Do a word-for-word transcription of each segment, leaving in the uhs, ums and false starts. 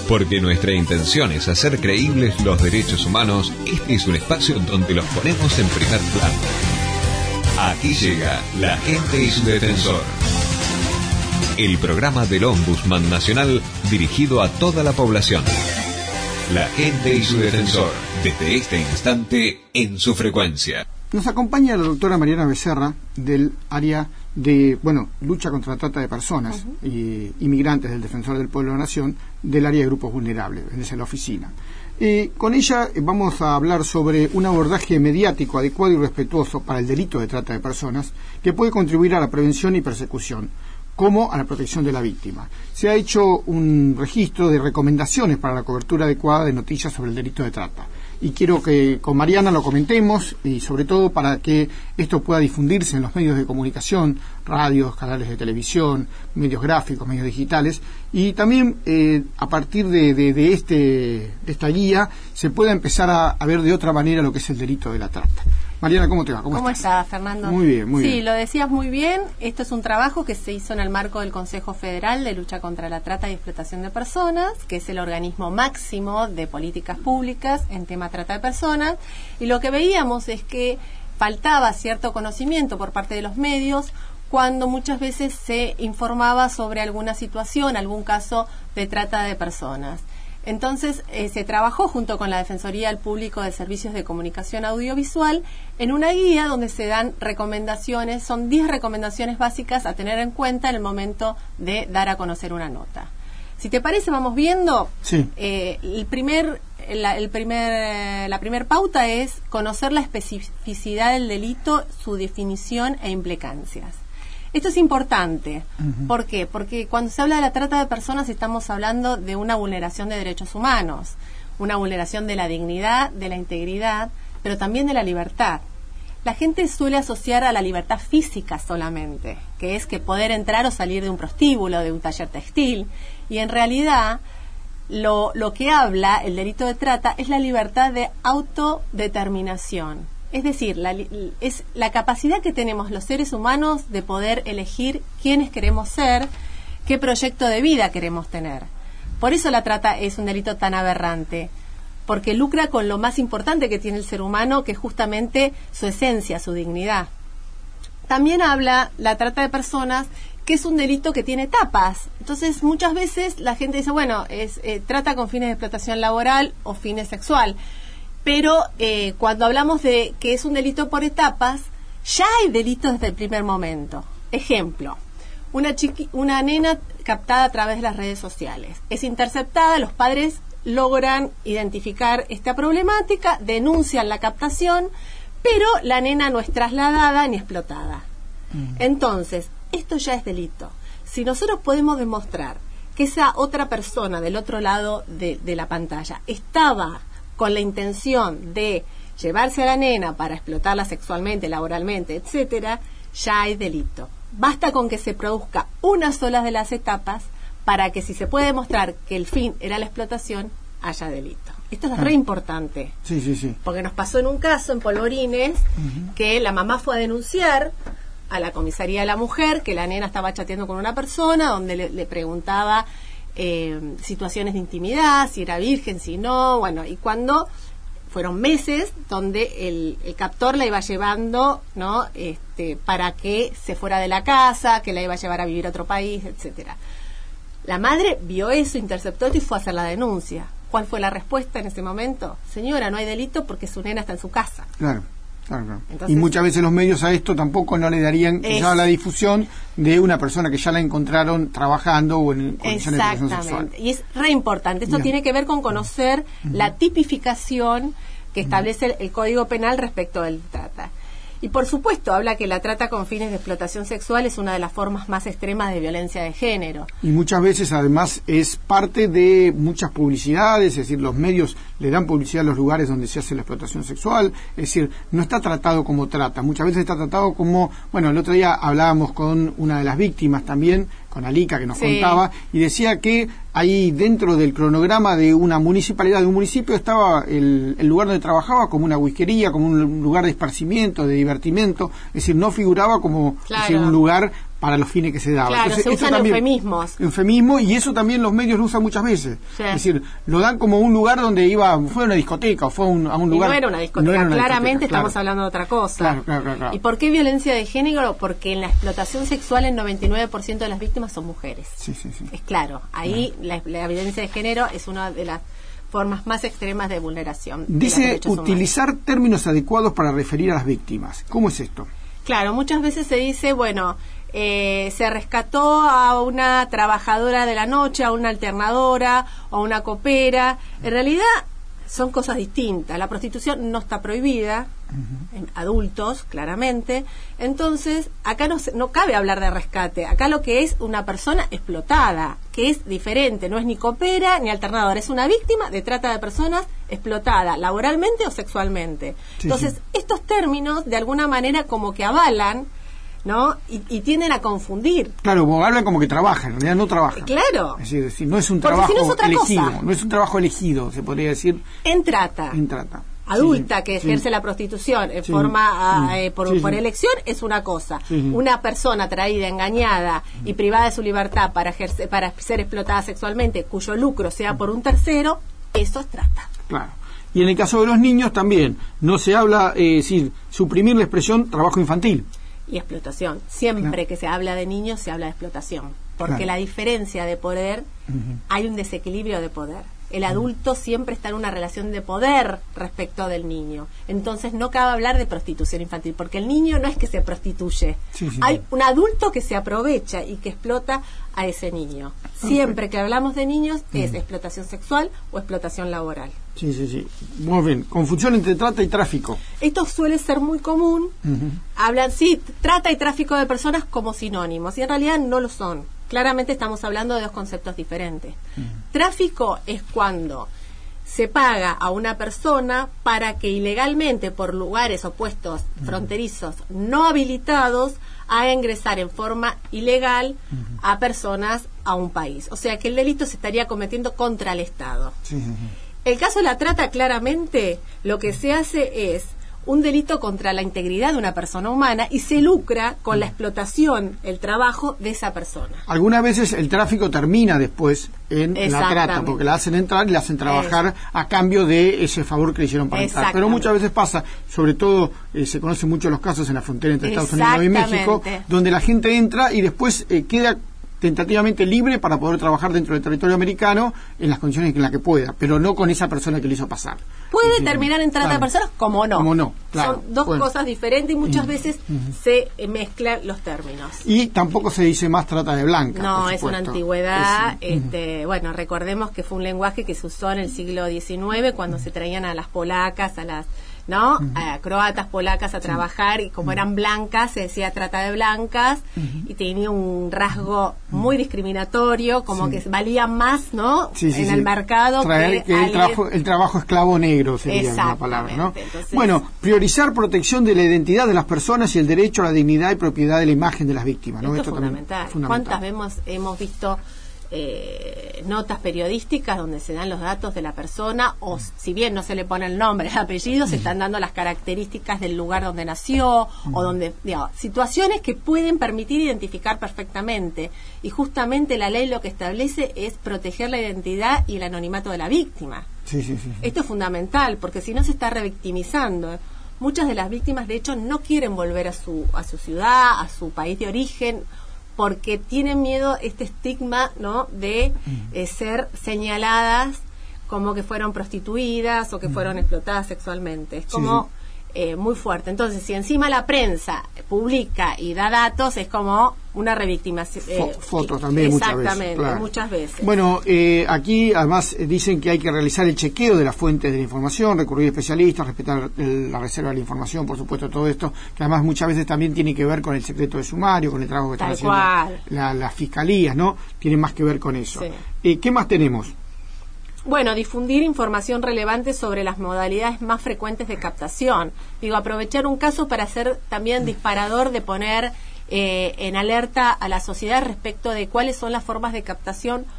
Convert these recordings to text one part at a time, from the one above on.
Porque nuestra intención es hacer creíbles los derechos humanos, este es un espacio donde los ponemos en primer plano. Aquí llega La Gente y su Defensor, el programa del Ombudsman Nacional dirigido a toda la población. La Gente y su Defensor, desde este instante en su frecuencia. Nos acompaña la doctora Mariana Becerra del área de, bueno, lucha contra la trata de personas uh-huh. y inmigrantes del Defensor del Pueblo de la Nación, del área de grupos vulnerables, desde la oficina. Eh, con ella vamos a hablar sobre un abordaje mediático adecuado y respetuoso para el delito de trata de personas que puede contribuir a la prevención y persecución, como a la protección de la víctima. Se ha hecho un registro de recomendaciones para la cobertura adecuada de noticias sobre el delito de trata. Y quiero que con Mariana lo comentemos, y sobre todo para que esto pueda difundirse en los medios de comunicación, radios, canales de televisión, medios gráficos, medios digitales, y también eh, a partir de, de, de, este, de esta guía se pueda empezar a, a ver de otra manera lo que es el delito de la trata. Mariana, ¿cómo te va? ¿Cómo, ¿Cómo estás, Fernando? Muy bien, muy sí, bien. Sí, lo decías muy bien. Esto es un trabajo que se hizo en el marco del Consejo Federal de Lucha contra la Trata y Explotación de Personas, que es el organismo máximo de políticas públicas en tema trata de personas. Y lo que veíamos es que faltaba cierto conocimiento por parte de los medios cuando muchas veces se informaba sobre alguna situación, algún caso de trata de personas. Entonces, eh, se trabajó junto con la Defensoría del Público de Servicios de Comunicación Audiovisual en una guía donde se dan recomendaciones, son diez recomendaciones básicas a tener en cuenta en el momento de dar a conocer una nota. Si te parece, vamos viendo. Sí. Eh, el primer, la, el primer, la primer pauta es conocer la especificidad del delito, su definición e implicancias. Esto es importante. Uh-huh. ¿Por qué? Porque cuando se habla de la trata de personas estamos hablando de una vulneración de derechos humanos, una vulneración de la dignidad, de la integridad, pero también de la libertad. La gente suele asociar a la libertad física solamente, que es que poder entrar o salir de un prostíbulo, de un taller textil, y en realidad lo, lo que habla el delito de trata es la libertad de autodeterminación. Es decir, la, es la capacidad que tenemos los seres humanos de poder elegir quiénes queremos ser, qué proyecto de vida queremos tener. Por eso la trata es un delito tan aberrante, porque lucra con lo más importante que tiene el ser humano, que es justamente su esencia, su dignidad. También habla la trata de personas, que es un delito que tiene etapas. Entonces, muchas veces la gente dice, bueno, es eh, trata con fines de explotación laboral o fines sexual. Pero eh, cuando hablamos de que es un delito por etapas, ya hay delitos desde el primer momento. Ejemplo, una, chiqui, una nena captada a través de las redes sociales. Es interceptada, los padres logran identificar esta problemática, denuncian la captación, pero la nena no es trasladada ni explotada. Mm. Entonces, esto ya es delito. Si nosotros podemos demostrar que esa otra persona del otro lado de, de la pantalla estaba con la intención de llevarse a la nena para explotarla sexualmente, laboralmente, etcétera, ya hay delito. Basta con que se produzca una sola de las etapas para que, si se puede demostrar que el fin era la explotación, haya delito. Esto es ah. re importante. Sí, sí, sí. Porque nos pasó en un caso en Polvorines uh-huh. que la mamá fue a denunciar a la comisaría de la mujer que la nena estaba chateando con una persona donde le, le preguntaba Eh, situaciones de intimidad, si era virgen, si no, bueno, y cuando fueron meses donde el, el captor la iba llevando, ¿no? Este, para que se fuera de la casa, que la iba a llevar a vivir a otro país, etcétera. La madre vio eso, interceptó y fue a hacer la denuncia. ¿Cuál fue la respuesta en ese momento? Señora, no hay delito porque su nena está en su casa. Claro. Claro, claro. Entonces, y muchas veces los medios a esto tampoco no le darían ya la difusión de una persona que ya la encontraron trabajando o en condiciones de explotación sexual. Exactamente, y es re importante. Esto Bien. tiene que ver con conocer uh-huh. la tipificación que establece el, el Código Penal respecto del trata. Y por supuesto habla que la trata con fines de explotación sexual es una de las formas más extremas de violencia de género. Y muchas veces además es parte de muchas publicidades, es decir, los medios le dan publicidad a los lugares donde se hace la explotación sexual, es decir, no está tratado como trata, muchas veces está tratado como, bueno, el otro día hablábamos con una de las víctimas también, con Alica, que nos sí. contaba, y decía que ahí dentro del cronograma de una municipalidad, de un municipio, estaba el, el lugar donde trabajaba como una whiskería, como un lugar de esparcimiento, de divertimento, es decir, no figuraba como claro. decir, un lugar para los fines que se daban. Claro, Entonces, se usan también, eufemismos. Eufemismo, y eso también los medios lo usan muchas veces. Sí. Es decir, lo dan como un lugar donde iba, fue a una discoteca o fue a un, a un lugar... Y no era una discoteca, no era una claramente discoteca, estamos claro. hablando de otra cosa. Claro, claro, claro, claro. ¿Y por qué violencia de género? Porque en la explotación sexual el noventa y nueve por ciento de las víctimas son mujeres. Sí, sí, sí. Es claro, ahí claro. La, la violencia de género es una de las formas más extremas de vulneración. Dice de utilizar humanos. Términos adecuados para referir a las víctimas. ¿Cómo es esto? Claro, muchas veces se dice, bueno, eh, se rescató a una trabajadora de la noche, a una alternadora, o a una copera. En realidad son cosas distintas. La prostitución no está prohibida, uh-huh. en adultos, claramente. Entonces, acá no, se, no cabe hablar de rescate. Acá lo que es una persona explotada, que es diferente, no es ni copera ni alternadora, es una víctima de trata de personas explotada, laboralmente o sexualmente. Sí, Entonces, sí. estos términos, de alguna manera, como que avalan, ¿no? Y, y tienden a confundir. Claro, como hablan como que trabaja, en realidad no trabaja. Claro. Es decir, decir no es un trabajo si no es elegido, cosa. no es un trabajo elegido, se podría decir. En trata. En trata. Adulta sí, que ejerce sí. la prostitución en sí. forma eh, por, sí, por sí. elección es una cosa. Sí, sí. Una persona traída, engañada y privada de su libertad para ejercer, para ser explotada sexualmente, cuyo lucro sea por un tercero, eso es trata. Claro. Y en el caso de los niños también, no se habla, eh, es decir, suprimir la expresión trabajo infantil. Y explotación. Siempre claro. que se habla de niños se habla de explotación. Porque claro. la diferencia de poder, uh-huh. hay un desequilibrio de poder. El adulto siempre está en una relación de poder respecto del niño. Entonces no cabe hablar de prostitución infantil, porque el niño no es que se prostituye. Sí, sí, Hay sí. un adulto que se aprovecha y que explota a ese niño. Siempre okay. que hablamos de niños uh-huh. es explotación sexual o explotación laboral. Sí, sí, sí. Muy bien. Confusión entre trata y tráfico. Esto suele ser muy común. Uh-huh. Hablan, sí, trata y tráfico de personas como sinónimos, y en realidad no lo son. Claramente estamos hablando de dos conceptos diferentes. Uh-huh. Tráfico es cuando se paga a una persona para que ilegalmente por lugares o puestos uh-huh. fronterizos no habilitados haga ingresar en forma ilegal uh-huh. a personas a un país. O sea que el delito se estaría cometiendo contra el Estado. Sí, sí, sí. El caso de la trata, claramente, lo que se hace es un delito contra la integridad de una persona humana y se lucra con la explotación, el trabajo de esa persona. Algunas veces el tráfico termina después en la trata, porque la hacen entrar y la hacen trabajar es. a cambio de ese favor que le hicieron para entrar. Pero muchas veces pasa, sobre todo eh, se conocen mucho los casos en la frontera entre Estados Unidos y México, donde la gente entra y después eh, queda tentativamente libre para poder trabajar dentro del territorio americano en las condiciones en las que pueda, pero no con esa persona que le hizo pasar. ¿Puede sí, terminar en trata claro. de personas? Como no. Como no, claro. Son dos bueno. cosas diferentes y muchas uh-huh. veces uh-huh. se eh, mezclan los términos. Y tampoco se dice más trata de blancas. No, es una antigüedad. Es, uh-huh. este, bueno, recordemos que fue un lenguaje que se usó en el siglo diecinueve cuando uh-huh. se traían a las polacas, a las ¿no? Uh-huh. A croatas, polacas a trabajar, y como uh-huh. eran blancas se decía trata de blancas, uh-huh. y tenía un rasgo muy discriminatorio, como sí. que valía más, ¿no? Sí, sí, en sí. el mercado Traer, que, que el, trabajo, el trabajo esclavo negro sería la palabra, ¿no? Entonces, bueno, priorizar protección de la identidad de las personas y el derecho a la dignidad y propiedad de la imagen de las víctimas, ¿no? Esto, esto es fundamental. Es fundamental. ¿Cuántas hemos, hemos visto Eh, notas periodísticas donde se dan los datos de la persona, o si bien no se le pone el nombre, el apellido, se están dando las características del lugar donde nació, uh-huh. o donde, digamos, situaciones que pueden permitir identificar perfectamente, y justamente la ley lo que establece es proteger la identidad y el anonimato de la víctima. Sí, sí, sí, sí. Esto es fundamental, porque si no se está revictimizando. Muchas de las víctimas, de hecho, no quieren volver a su, a su ciudad, a su país de origen, porque tienen miedo, este estigma, ¿no?, de eh, ser señaladas como que fueron prostituidas o que fueron explotadas sexualmente. Es como sí, sí. Eh, muy fuerte. Entonces, si encima la prensa publica y da datos, es como una revictimación. Eh, Fotos también muchas veces. Exactamente, Claro. muchas veces. Bueno, eh, aquí además dicen que hay que realizar el chequeo de las fuentes de la información, recurrir a especialistas, respetar el, la reserva de la información, por supuesto, todo esto, que además muchas veces también tiene que ver con el secreto de sumario, con el trabajo que están Tal haciendo la, las fiscalías, ¿no? Tienen más que ver con eso. Sí. Eh, ¿Qué más tenemos? Bueno, difundir información relevante sobre las modalidades más frecuentes de captación. Digo, aprovechar un caso para ser también disparador de poner eh, en alerta a la sociedad respecto de cuáles son las formas de captación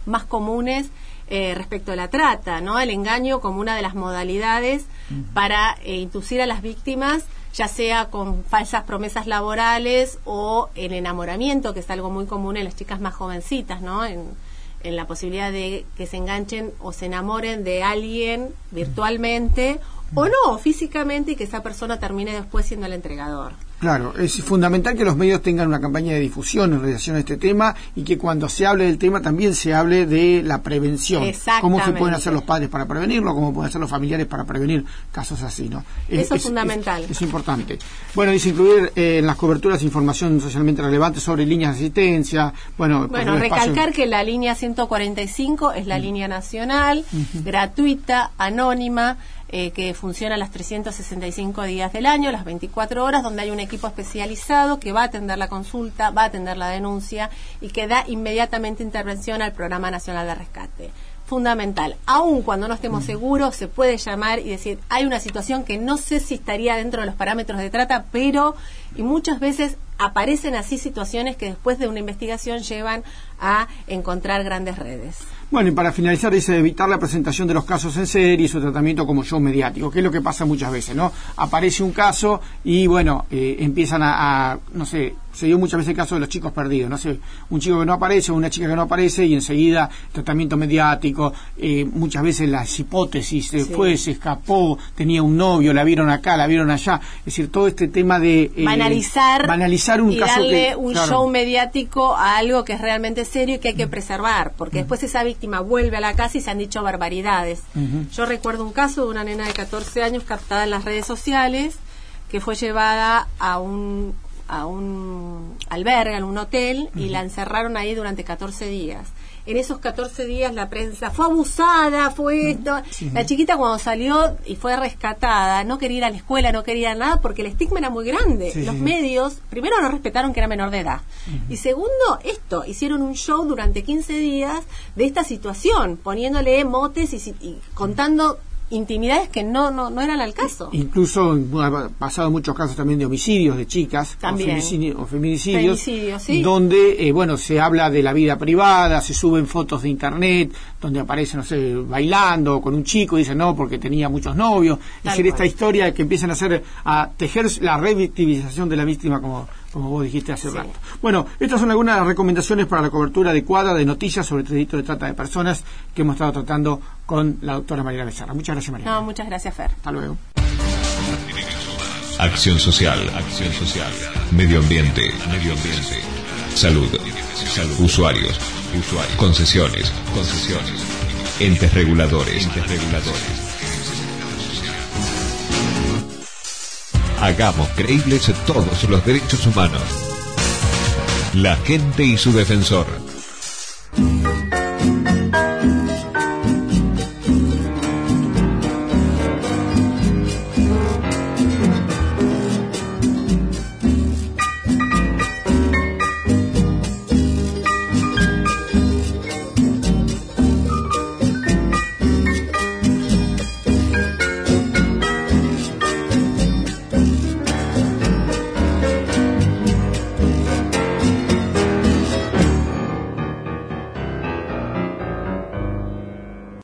más comunes eh, respecto a la trata, ¿no? El engaño como una de las modalidades uh-huh. para eh, inducir a las víctimas, ya sea con falsas promesas laborales o el enamoramiento, que es algo muy común en las chicas más jovencitas, ¿no? En, en la posibilidad de que se enganchen o se enamoren de alguien virtualmente o no, físicamente, y que esa persona termine después siendo el entregador. Claro, es fundamental que los medios tengan una campaña de difusión en relación a este tema y que cuando se hable del tema también se hable de la prevención. Cómo se pueden hacer los padres para prevenirlo, cómo pueden hacer los familiares para prevenir casos así, ¿no? Eso es, es fundamental. Es, es importante. Bueno, dice incluir eh, en las coberturas información socialmente relevante sobre líneas de asistencia. Bueno, bueno recalcar espacio... que la línea ciento cuarenta y cinco es la mm. línea nacional, uh-huh. gratuita, anónima, Eh, que funciona las trescientos sesenta y cinco días del año, las veinticuatro horas, donde hay un equipo especializado que va a atender la consulta, va a atender la denuncia y que da inmediatamente intervención al Programa Nacional de Rescate. Fundamental. Aun cuando no estemos seguros, se puede llamar y decir, hay una situación que no sé si estaría dentro de los parámetros de trata, pero, y muchas veces aparecen así situaciones que después de una investigación llevan a encontrar grandes redes. Bueno, y para finalizar, dice evitar la presentación de los casos en serie y su tratamiento como show mediático, que es lo que pasa muchas veces, ¿no? Aparece un caso y, bueno, eh, empiezan a, a, no sé, se dio muchas veces el caso de los chicos perdidos, no sé, un chico que no aparece o una chica que no aparece y enseguida tratamiento mediático, eh, muchas veces las hipótesis, se sí. fue, se escapó, tenía un novio, la vieron acá, la vieron allá, es decir, todo este tema de... Eh, banalizar, banalizar un y caso darle que, un claro. show mediático a algo que es realmente serio y que hay que preservar, porque uh-huh. después esa víctima vuelve a la casa y se han dicho barbaridades. Uh-huh. Yo recuerdo un caso de una nena de catorce años captada en las redes sociales que fue llevada a un a un albergue, a un hotel, uh-huh. y la encerraron ahí durante catorce días. En esos catorce días la prensa fue abusada, fue esto. Sí. La chiquita cuando salió y fue rescatada no quería ir a la escuela, no quería nada porque el estigma era muy grande. Sí, Los sí. medios, primero, no respetaron que era menor de edad. Uh-huh. Y segundo, esto, hicieron un show durante quince días de esta situación, poniéndole motes y, y contando intimidades que no no no eran al caso. Incluso ha pasado muchos casos también de homicidios de chicas también. o, feminicidios, o feminicidios, feminicidios ¿sí? donde eh, bueno, se habla de la vida privada, se suben fotos de internet donde aparece, no sé, bailando con un chico y dicen no porque tenía muchos novios. Es decir, esta historia que empiezan a hacer a tejer la revictimización de la víctima, como como vos dijiste hace sí. rato. Bueno, estas son algunas recomendaciones para la cobertura adecuada de noticias sobre el delito de trata de personas que hemos estado tratando con la doctora Mariana Becerra. Muchas gracias, Mariana. No, muchas gracias, Fer. Hasta luego. Acción social, acción social. Medio ambiente, medio ambiente. Salud, salud. Usuarios, usuarios. Concesiones, concesiones. Entes reguladores, entes reguladores. Hagamos creíbles todos los derechos humanos. La gente y su defensor.